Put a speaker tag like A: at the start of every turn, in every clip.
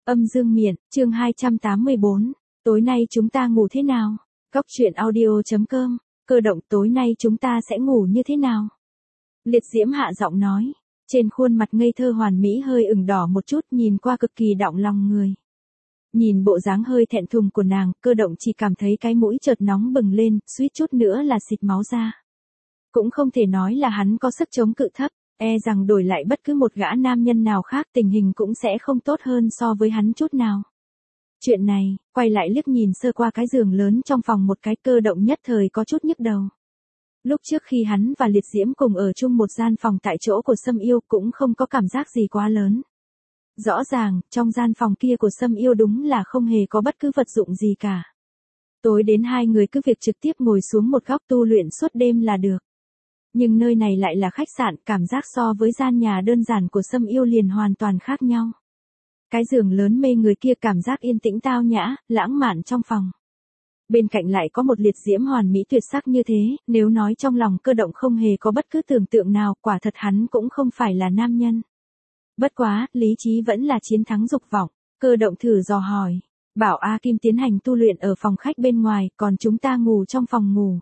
A: Âm dương miện, chương 284. Tối nay chúng ta ngủ thế nào? Góc truyện audio.com. Cơ động, tối nay chúng ta sẽ ngủ như thế nào? Liệt diễm hạ giọng nói. Trên khuôn mặt ngây thơ hoàn mỹ hơi ửng đỏ một chút, nhìn qua cực kỳ động lòng người. Nhìn bộ dáng hơi thẹn thùng của nàng, cơ động chỉ cảm thấy cái mũi chợt nóng bừng lên, suýt chút nữa là xịt máu ra. Cũng không thể nói là hắn có sức chống cự thấp, rằng đổi lại bất cứ một gã nam nhân nào khác tình hình cũng sẽ không tốt hơn so với hắn chút nào. Chuyện này, quay lại liếc nhìn sơ qua cái giường lớn trong phòng một cái, cơ động nhất thời có chút nhức đầu. Lúc trước khi hắn và Liệt Diễm cùng ở chung một gian phòng tại chỗ của Sâm Yêu cũng không có cảm giác gì quá lớn. Rõ ràng, trong gian phòng kia của Sâm Yêu đúng là không hề có bất cứ vật dụng gì cả. Tối đến hai người cứ việc trực tiếp ngồi xuống một góc tu luyện suốt đêm là được. Nhưng nơi này lại là khách sạn, cảm giác so với gian nhà đơn giản của Sâm Yêu liền hoàn toàn khác nhau. Cái giường lớn mê người kia, cảm giác yên tĩnh tao nhã, lãng mạn trong phòng. Bên cạnh lại có một Liệt Diễm hoàn mỹ tuyệt sắc như thế, nếu nói trong lòng cơ động không hề có bất cứ tưởng tượng nào, quả thật hắn cũng không phải là nam nhân. Bất quá, lý trí vẫn là chiến thắng dục vọng, cơ động thử dò hỏi. Bảo A Kim tiến hành tu luyện ở phòng khách bên ngoài, còn chúng ta ngủ trong phòng ngủ.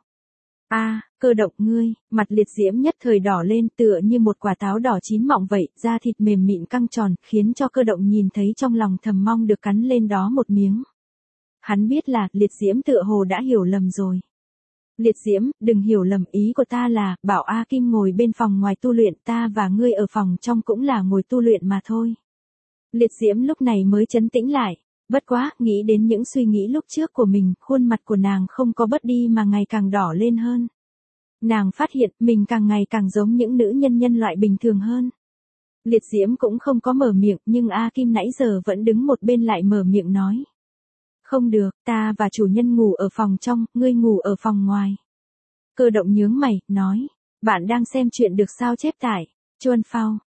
A: Cơ động ngươi, mặt Liệt Diễm nhất thời đỏ lên tựa như một quả táo đỏ chín mọng vậy, da thịt mềm mịn căng tròn, khiến cho cơ động nhìn thấy trong lòng thầm mong được cắn lên đó một miếng. Hắn biết là, Liệt Diễm tựa hồ đã hiểu lầm rồi. Liệt Diễm, đừng hiểu lầm, ý của ta là, Bảo A Kim ngồi bên phòng ngoài tu luyện, ta và ngươi ở phòng trong cũng là ngồi tu luyện mà thôi. Liệt Diễm lúc này mới trấn tĩnh lại. Bất quá, nghĩ đến những suy nghĩ lúc trước của mình, khuôn mặt của nàng không có bớt đi mà ngày càng đỏ lên hơn. Nàng phát hiện mình càng ngày càng giống những nữ nhân loại bình thường hơn. Liệt Diễm cũng không có mở miệng, nhưng A Kim nãy giờ vẫn đứng một bên lại mở miệng nói. Không được, ta và chủ nhân ngủ ở phòng trong, ngươi ngủ ở phòng ngoài. Cơ động nhướng mày, nói. Bạn đang xem chuyện được sao chép tải. Chuan Phao,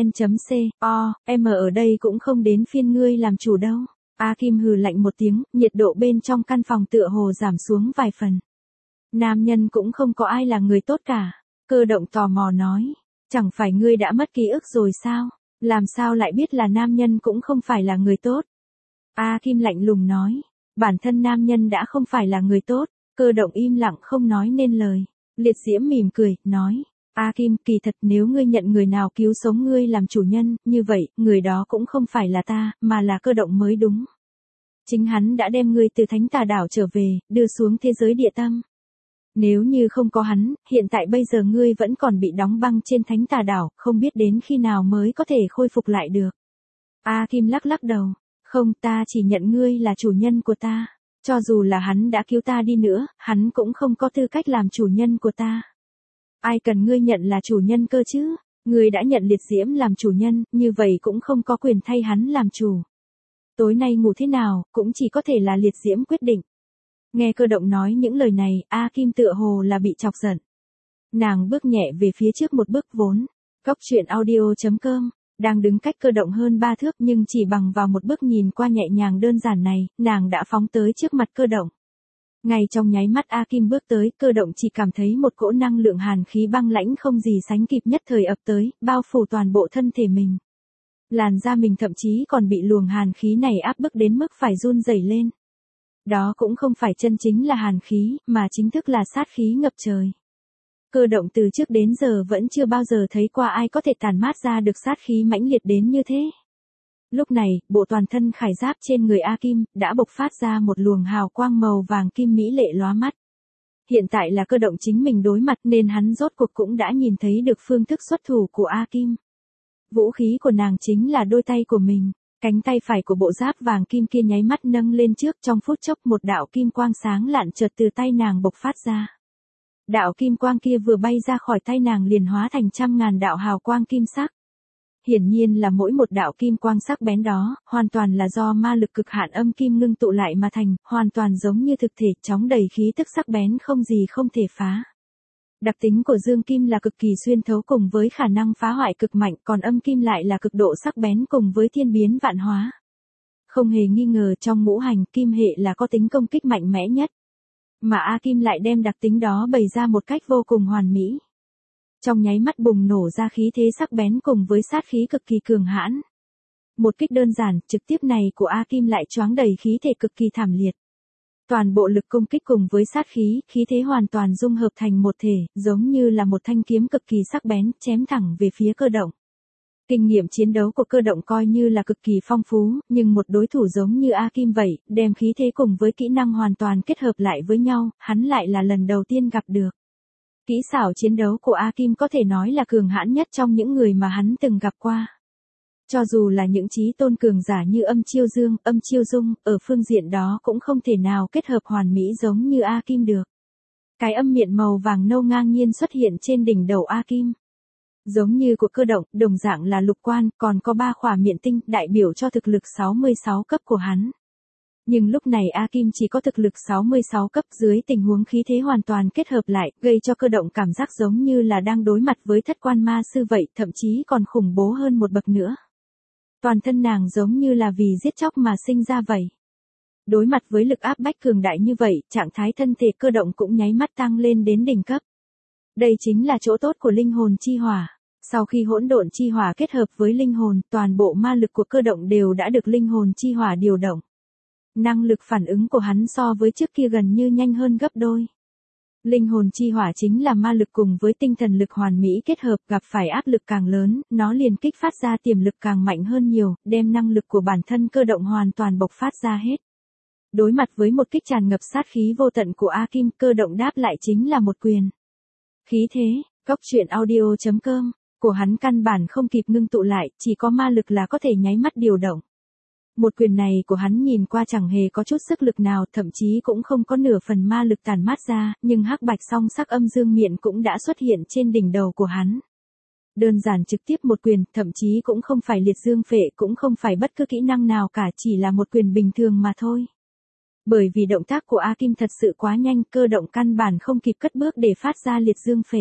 A: vn.co, ở đây cũng không đến phiên ngươi làm chủ đâu. A Kim hừ lạnh một tiếng, nhiệt độ bên trong căn phòng tựa hồ giảm xuống vài phần. Nam nhân cũng không có ai là người tốt cả. Cơ động tò mò nói. Chẳng phải ngươi đã mất ký ức rồi sao? Làm sao lại biết là nam nhân cũng không phải là người tốt? A Kim lạnh lùng nói. Bản thân nam nhân đã không phải là người tốt. Cơ động im lặng không nói nên lời. Liệt Diễm mỉm cười, nói. A Kim, kỳ thật nếu ngươi nhận người nào cứu sống ngươi làm chủ nhân, như vậy, người đó cũng không phải là ta, mà là cơ động mới đúng. Chính hắn đã đem ngươi từ Thánh Tà Đảo trở về, đưa xuống thế giới địa tâm. Nếu như không có hắn, hiện tại bây giờ ngươi vẫn còn bị đóng băng trên Thánh Tà Đảo, không biết đến khi nào mới có thể khôi phục lại được. A Kim lắc lắc đầu. Không, ta chỉ nhận ngươi là chủ nhân của ta. Cho dù là hắn đã cứu ta đi nữa, hắn cũng không có tư cách làm chủ nhân của ta. Ai cần ngươi nhận là chủ nhân cơ chứ? Ngươi đã nhận Liệt Diễm làm chủ nhân, như vậy cũng không có quyền thay hắn làm chủ. Tối nay ngủ thế nào, cũng chỉ có thể là Liệt Diễm quyết định. Nghe cơ động nói những lời này, A Kim tựa hồ là bị chọc giận. Nàng bước nhẹ về phía trước một bước vốn. Góc truyện audio.com, đang đứng cách cơ động hơn 3 thước nhưng chỉ bằng vào một bước nhìn qua nhẹ nhàng đơn giản này, nàng đã phóng tới trước mặt cơ động. Ngay trong nháy mắt A Kim bước tới, cơ động chỉ cảm thấy một cỗ năng lượng hàn khí băng lãnh không gì sánh kịp nhất thời ập tới, bao phủ toàn bộ thân thể mình. Làn da mình thậm chí còn bị luồng hàn khí này áp bức đến mức phải run rẩy lên. Đó cũng không phải chân chính là hàn khí, mà chính thức là sát khí ngập trời. Cơ động từ trước đến giờ vẫn chưa bao giờ thấy qua ai có thể tản mát ra được sát khí mãnh liệt đến như thế. Lúc này, bộ toàn thân khải giáp trên người A Kim đã bộc phát ra một luồng hào quang màu vàng kim mỹ lệ lóa mắt. Hiện tại là cơ động chính mình đối mặt nên hắn rốt cuộc cũng đã nhìn thấy được phương thức xuất thủ của A Kim. Vũ khí của nàng chính là đôi tay của mình. Cánh tay phải của bộ giáp vàng kim kia nháy mắt nâng lên trước, trong phút chốc một đạo kim quang sáng lạn chợt từ tay nàng bộc phát ra. Đạo kim quang kia vừa bay ra khỏi tay nàng liền hóa thành trăm ngàn đạo hào quang kim sắc. Hiển nhiên là mỗi một đạo kim quang sắc bén đó, hoàn toàn là do ma lực cực hạn âm kim ngưng tụ lại mà thành, hoàn toàn giống như thực thể, chóng đầy khí tức sắc bén không gì không thể phá. Đặc tính của dương kim là cực kỳ xuyên thấu cùng với khả năng phá hoại cực mạnh, còn âm kim lại là cực độ sắc bén cùng với thiên biến vạn hóa. Không hề nghi ngờ trong ngũ hành, kim hệ là có tính công kích mạnh mẽ nhất. Mà A Kim lại đem đặc tính đó bày ra một cách vô cùng hoàn mỹ. Trong nháy mắt bùng nổ ra khí thế sắc bén cùng với sát khí cực kỳ cường hãn. Một kích đơn giản, trực tiếp này của A Kim lại choáng đầy khí thể cực kỳ thảm liệt. Toàn bộ lực công kích cùng với sát khí, khí thế hoàn toàn dung hợp thành một thể, giống như là một thanh kiếm cực kỳ sắc bén, chém thẳng về phía Cơ Động. Kinh nghiệm chiến đấu của Cơ Động coi như là cực kỳ phong phú, nhưng một đối thủ giống như A Kim vậy, đem khí thế cùng với kỹ năng hoàn toàn kết hợp lại với nhau, hắn lại là lần đầu tiên gặp được. Kỹ xảo chiến đấu của A Kim có thể nói là cường hãn nhất trong những người mà hắn từng gặp qua. Cho dù là những chí tôn cường giả như Âm Chiêu Dương, Âm Chiêu Dung, ở phương diện đó cũng không thể nào kết hợp hoàn mỹ giống như A Kim được. Cái âm miện màu vàng nâu ngang nhiên xuất hiện trên đỉnh đầu A Kim. Giống như của Cơ Động, đồng dạng là lục quan, còn có 3 khỏa miện tinh, đại biểu cho thực lực 66 cấp của hắn. Nhưng lúc này A Kim chỉ có thực lực 66 cấp dưới tình huống khí thế hoàn toàn kết hợp lại, gây cho Cơ Động cảm giác giống như là đang đối mặt với thất quan ma sư vậy, thậm chí còn khủng bố hơn một bậc nữa. Toàn thân nàng giống như là vì giết chóc mà sinh ra vậy. Đối mặt với lực áp bách cường đại như vậy, trạng thái thân thể Cơ Động cũng nháy mắt tăng lên đến đỉnh cấp. Đây chính là chỗ tốt của linh hồn chi hỏa. Sau khi hỗn độn chi hỏa kết hợp với linh hồn, toàn bộ ma lực của Cơ Động đều đã được linh hồn chi hỏa điều động. Năng lực phản ứng của hắn so với trước kia gần như nhanh hơn gấp đôi. Linh hồn chi hỏa chính là ma lực cùng với tinh thần lực hoàn mỹ kết hợp, gặp phải áp lực càng lớn, nó liền kích phát ra tiềm lực càng mạnh hơn nhiều, đem năng lực của bản thân Cơ Động hoàn toàn bộc phát ra hết. Đối mặt với một kích tràn ngập sát khí vô tận của A Kim, Cơ Động đáp lại chính là một quyền. Khí thế, Cốc.audio.com, của hắn căn bản không kịp ngưng tụ lại, chỉ có ma lực là có thể nháy mắt điều động. Một quyền này của hắn nhìn qua chẳng hề có chút sức lực nào, thậm chí cũng không có nửa phần ma lực tản mát ra, nhưng hắc bạch song sắc âm dương miện cũng đã xuất hiện trên đỉnh đầu của hắn. Đơn giản trực tiếp một quyền, thậm chí cũng không phải liệt dương phệ, cũng không phải bất cứ kỹ năng nào cả, chỉ là một quyền bình thường mà thôi. Bởi vì động tác của A Kim thật sự quá nhanh, Cơ Động căn bản không kịp cất bước để phát ra liệt dương phệ.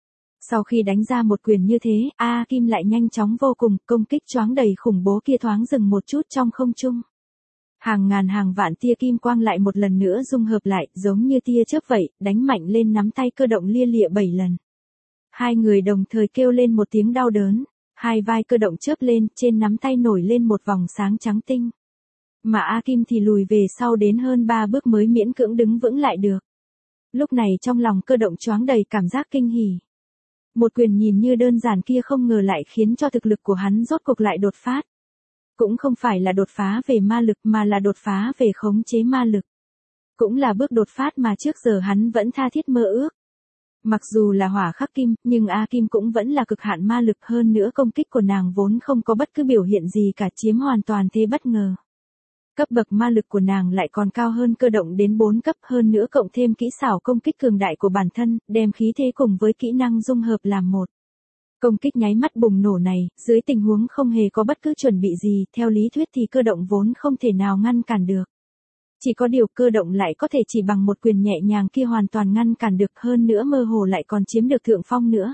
A: Sau khi đánh ra một quyền như thế, A Kim lại nhanh chóng vô cùng, công kích choáng đầy khủng bố kia thoáng dừng một chút trong không trung. Hàng ngàn hàng vạn tia kim quang lại một lần nữa dung hợp lại, giống như tia chớp vậy, đánh mạnh lên nắm tay Cơ Động lia lịa 7 lần. Hai người đồng thời kêu lên một tiếng đau đớn, hai vai Cơ Động chớp lên, trên nắm tay nổi lên một vòng sáng trắng tinh. Mà A Kim thì lùi về sau đến hơn 3 bước mới miễn cưỡng đứng vững lại được. Lúc này trong lòng Cơ Động choáng đầy cảm giác kinh hỉ. Một quyền nhìn như đơn giản kia không ngờ lại khiến cho thực lực của hắn rốt cuộc lại đột phát. Cũng không phải là đột phá về ma lực mà là đột phá về khống chế ma lực. Cũng là bước đột phát mà trước giờ hắn vẫn tha thiết mơ ước. Mặc dù là hỏa khắc kim, nhưng A Kim cũng vẫn là cực hạn ma lực, hơn nữa công kích của nàng vốn không có bất cứ biểu hiện gì cả, chiếm hoàn toàn thế bất ngờ. Cấp bậc ma lực của nàng lại còn cao hơn Cơ Động đến 4 cấp, hơn nữa cộng thêm kỹ xảo công kích cường đại của bản thân, đem khí thế cùng với kỹ năng dung hợp làm một. Công kích nháy mắt bùng nổ này, dưới tình huống không hề có bất cứ chuẩn bị gì, theo lý thuyết thì Cơ Động vốn không thể nào ngăn cản được. Chỉ có điều Cơ Động lại có thể chỉ bằng một quyền nhẹ nhàng kia hoàn toàn ngăn cản được, hơn nữa mơ hồ lại còn chiếm được thượng phong nữa.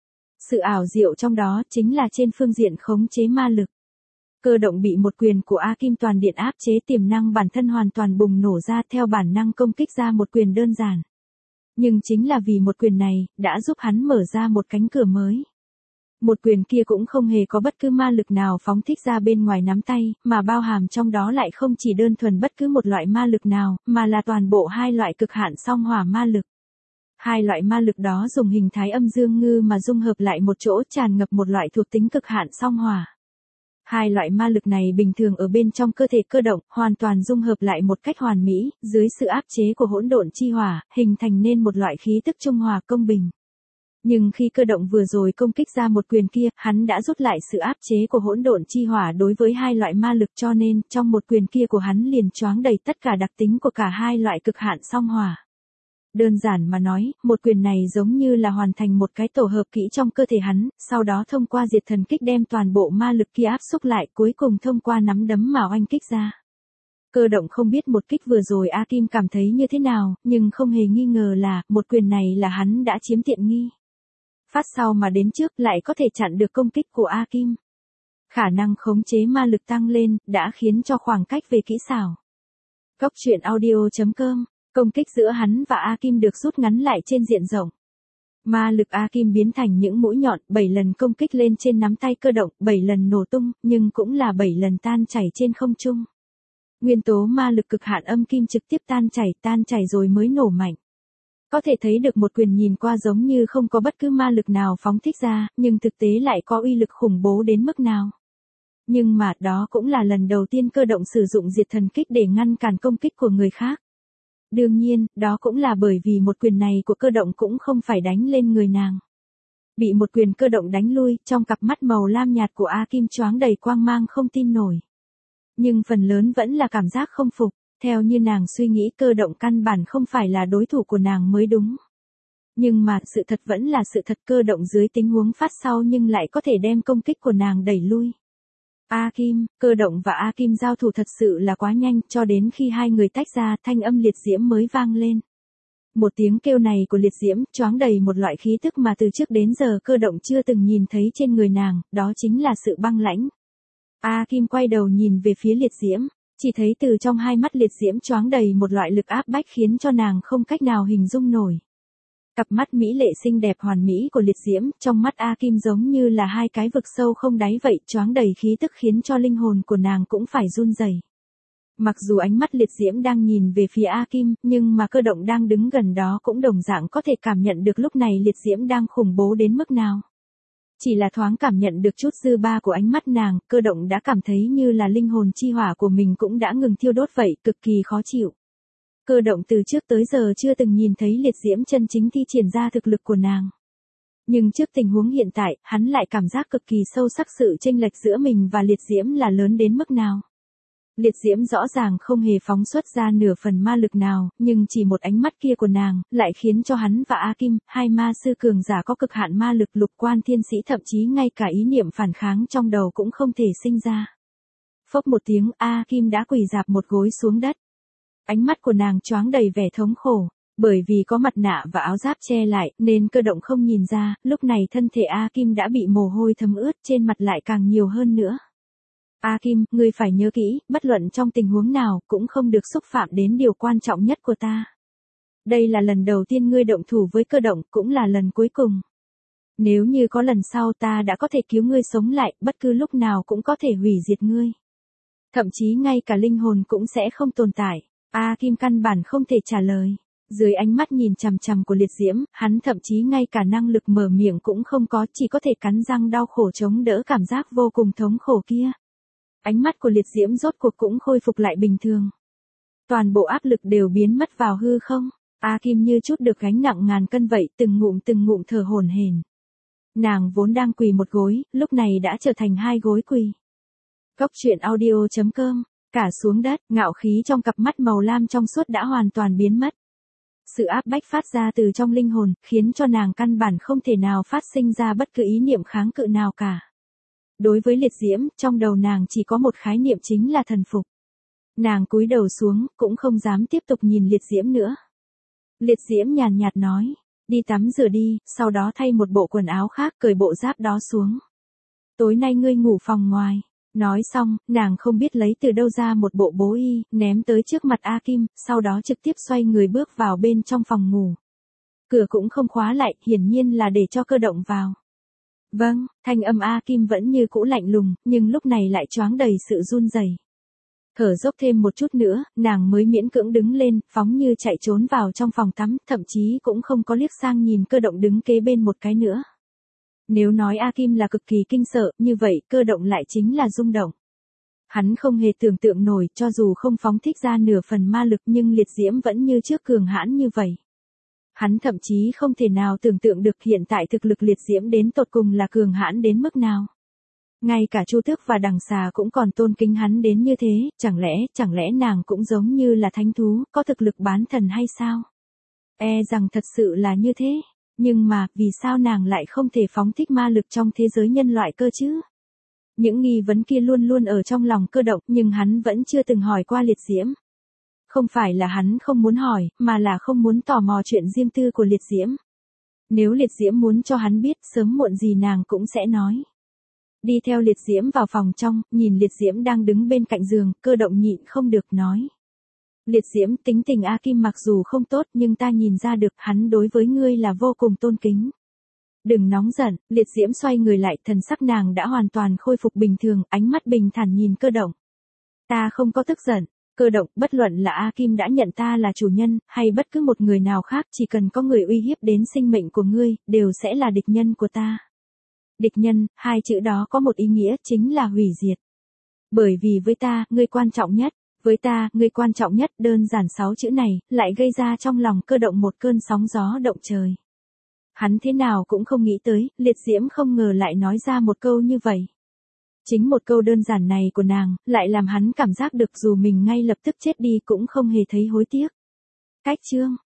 A: Sự ảo diệu trong đó chính là trên phương diện khống chế ma lực. Cơ Động bị một quyền của A Kim toàn điện áp chế, tiềm năng bản thân hoàn toàn bùng nổ ra, theo bản năng công kích ra một quyền đơn giản. Nhưng chính là vì một quyền này, đã giúp hắn mở ra một cánh cửa mới. Một quyền kia cũng không hề có bất cứ ma lực nào phóng thích ra bên ngoài nắm tay, mà bao hàm trong đó lại không chỉ đơn thuần bất cứ một loại ma lực nào, mà là toàn bộ hai loại cực hạn song hỏa ma lực. Hai loại ma lực đó dùng hình thái âm dương ngư mà dung hợp lại một chỗ, tràn ngập một loại thuộc tính cực hạn song hỏa. Hai loại ma lực này bình thường ở bên trong cơ thể Cơ Động, hoàn toàn dung hợp lại một cách hoàn mỹ, dưới sự áp chế của hỗn độn chi hỏa, hình thành nên một loại khí tức trung hòa công bình. Nhưng khi Cơ Động vừa rồi công kích ra một quyền kia, hắn đã rút lại sự áp chế của hỗn độn chi hỏa đối với hai loại ma lực, cho nên, trong một quyền kia của hắn liền choáng đầy tất cả đặc tính của cả hai loại cực hạn song hỏa. Đơn giản mà nói, một quyền này giống như là hoàn thành một cái tổ hợp kỹ trong cơ thể hắn, sau đó thông qua diệt thần kích đem toàn bộ ma lực kia áp xúc lại, cuối cùng thông qua nắm đấm mà oanh kích ra. Cơ Động không biết một kích vừa rồi A Kim cảm thấy như thế nào, nhưng không hề nghi ngờ là, một quyền này là hắn đã chiếm tiện nghi. Phát sau mà đến trước lại có thể chặn được công kích của A Kim. Khả năng khống chế ma lực tăng lên, đã khiến cho khoảng cách về kỹ xảo. Cốc.audio.com, công kích giữa hắn và A Kim được rút ngắn lại trên diện rộng. Ma lực A Kim biến thành những mũi nhọn, 7 lần công kích lên trên nắm tay cơ động, 7 lần nổ tung, nhưng cũng là 7 lần tan chảy trên không trung. Nguyên tố ma lực cực hạn âm kim trực tiếp tan chảy rồi mới nổ mạnh. Có thể thấy được một quyền nhìn qua giống như không có bất cứ ma lực nào phóng thích ra, nhưng thực tế lại có uy lực khủng bố đến mức nào. Nhưng mà đó cũng là lần đầu tiên cơ động sử dụng diệt thần kích để ngăn cản công kích của người khác. Đương nhiên, đó cũng là bởi vì một quyền này của cơ động cũng không phải đánh lên người nàng. Bị một quyền cơ động đánh lui, trong cặp mắt màu lam nhạt của A Kim choáng đầy quang mang không tin nổi. Nhưng phần lớn vẫn là cảm giác không phục, theo như nàng suy nghĩ cơ động căn bản không phải là đối thủ của nàng mới đúng. Nhưng mà sự thật vẫn là sự thật, cơ động dưới tình huống phát sau nhưng lại có thể đem công kích của nàng đẩy lui. A Kim, cơ động và A Kim giao thủ thật sự là quá nhanh, cho đến khi hai người tách ra thanh âm liệt diễm mới vang lên. Một tiếng kêu này của liệt diễm choáng đầy một loại khí tức mà từ trước đến giờ cơ động chưa từng nhìn thấy trên người nàng, đó chính là sự băng lãnh. A Kim quay đầu nhìn về phía liệt diễm, chỉ thấy từ trong hai mắt liệt diễm choáng đầy một loại lực áp bách khiến cho nàng không cách nào hình dung nổi. Cặp mắt mỹ lệ xinh đẹp hoàn mỹ của liệt diễm, trong mắt A Kim giống như là hai cái vực sâu không đáy vậy, choáng đầy khí tức khiến cho linh hồn của nàng cũng phải run rẩy. Mặc dù ánh mắt liệt diễm đang nhìn về phía A Kim, nhưng mà cơ động đang đứng gần đó cũng đồng dạng có thể cảm nhận được lúc này liệt diễm đang khủng bố đến mức nào. Chỉ là thoáng cảm nhận được chút dư ba của ánh mắt nàng, cơ động đã cảm thấy như là linh hồn chi hỏa của mình cũng đã ngừng thiêu đốt vậy, cực kỳ khó chịu. Cơ động từ trước tới giờ chưa từng nhìn thấy liệt diễm chân chính thi triển ra thực lực của nàng. Nhưng trước tình huống hiện tại, hắn lại cảm giác cực kỳ sâu sắc sự chênh lệch giữa mình và liệt diễm là lớn đến mức nào. Liệt diễm rõ ràng không hề phóng xuất ra nửa phần ma lực nào, nhưng chỉ một ánh mắt kia của nàng, lại khiến cho hắn và A Kim, hai ma sư cường giả có cực hạn ma lực lục quan thiên sĩ thậm chí ngay cả ý niệm phản kháng trong đầu cũng không thể sinh ra. Phốc một tiếng, A Kim đã quỳ rạp một gối xuống đất. Ánh mắt của nàng choáng đầy vẻ thống khổ, bởi vì có mặt nạ và áo giáp che lại, nên cơ động không nhìn ra, lúc này thân thể A Kim đã bị mồ hôi thấm ướt, trên mặt lại càng nhiều hơn nữa. A Kim, ngươi phải nhớ kỹ, bất luận trong tình huống nào, cũng không được xúc phạm đến điều quan trọng nhất của ta. Đây là lần đầu tiên ngươi động thủ với cơ động, cũng là lần cuối cùng. Nếu như có lần sau ta đã có thể cứu ngươi sống lại, bất cứ lúc nào cũng có thể hủy diệt ngươi. Thậm chí ngay cả linh hồn cũng sẽ không tồn tại. A Kim căn bản không thể trả lời. Dưới ánh mắt nhìn chằm chằm của liệt diễm, hắn thậm chí ngay cả năng lực mở miệng cũng không có, chỉ có thể cắn răng đau khổ chống đỡ cảm giác vô cùng thống khổ kia. Ánh mắt của liệt diễm rốt cuộc cũng khôi phục lại bình thường. Toàn bộ áp lực đều biến mất vào hư không. A Kim như chút được gánh nặng ngàn cân vậy, từng ngụm thở hổn hển. Nàng vốn đang quỳ một gối, lúc này đã trở thành hai gối quỳ. Cốc truyện audio.com, cả xuống đất, ngạo khí trong cặp mắt màu lam trong suốt đã hoàn toàn biến mất. Sự áp bách phát ra từ trong linh hồn, khiến cho nàng căn bản không thể nào phát sinh ra bất cứ ý niệm kháng cự nào cả. Đối với liệt diễm, trong đầu nàng chỉ có một khái niệm chính là thần phục. Nàng cúi đầu xuống, cũng không dám tiếp tục nhìn liệt diễm nữa. Liệt diễm nhàn nhạt nói, đi tắm rửa đi, sau đó thay một bộ quần áo khác, cởi bộ giáp đó xuống. Tối nay ngươi ngủ phòng ngoài. Nói xong, nàng không biết lấy từ đâu ra một bộ bố y, ném tới trước mặt A Kim, sau đó trực tiếp xoay người bước vào bên trong phòng ngủ. Cửa cũng không khóa lại, hiển nhiên là để cho cơ động vào. Vâng, thanh âm A Kim vẫn như cũ lạnh lùng, nhưng lúc này lại choáng đầy sự run rẩy. Thở dốc thêm một chút nữa, nàng mới miễn cưỡng đứng lên, phóng như chạy trốn vào trong phòng tắm, thậm chí cũng không có liếc sang nhìn cơ động đứng kế bên một cái nữa. Nếu nói A Kim là cực kỳ kinh sợ, như vậy cơ động lại chính là rung động. Hắn không hề tưởng tượng nổi, cho dù không phóng thích ra nửa phần ma lực nhưng liệt diễm vẫn như trước cường hãn như vậy. Hắn thậm chí không thể nào tưởng tượng được hiện tại thực lực liệt diễm đến tột cùng là cường hãn đến mức nào. Ngay cả Chu Tước và Đằng Xà cũng còn tôn kính hắn đến như thế, chẳng lẽ nàng cũng giống như là thánh thú, có thực lực bán thần hay sao? E rằng thật sự là như thế. Nhưng mà, vì sao nàng lại không thể phóng thích ma lực trong thế giới nhân loại cơ chứ? Những nghi vấn kia luôn luôn ở trong lòng cơ động, nhưng hắn vẫn chưa từng hỏi qua liệt diễm. Không phải là hắn không muốn hỏi, mà là không muốn tò mò chuyện riêng tư của liệt diễm. Nếu liệt diễm muốn cho hắn biết, sớm muộn gì nàng cũng sẽ nói. Đi theo liệt diễm vào phòng trong, nhìn liệt diễm đang đứng bên cạnh giường, cơ động nhịn không được nói. Liệt diễm, tính tình A Kim mặc dù không tốt nhưng ta nhìn ra được hắn đối với ngươi là vô cùng tôn kính. Đừng nóng giận, liệt diễm xoay người lại, thần sắc nàng đã hoàn toàn khôi phục bình thường, ánh mắt bình thản nhìn Cơ Động. Ta không có tức giận, Cơ Động, bất luận là A Kim đã nhận ta là chủ nhân, hay bất cứ một người nào khác, chỉ cần có người uy hiếp đến sinh mệnh của ngươi, đều sẽ là địch nhân của ta. Địch nhân, hai chữ đó có một ý nghĩa, chính là hủy diệt. Bởi vì với ta, ngươi quan trọng nhất, với ta, ngươi quan trọng nhất, đơn giản 6 chữ này, lại gây ra trong lòng Cơ Động một cơn sóng gió động trời. Hắn thế nào cũng không nghĩ tới, liệt diễm không ngờ lại nói ra một câu như vậy. Chính một câu đơn giản này của nàng, lại làm hắn cảm giác được dù mình ngay lập tức chết đi cũng không hề thấy hối tiếc. Cách chương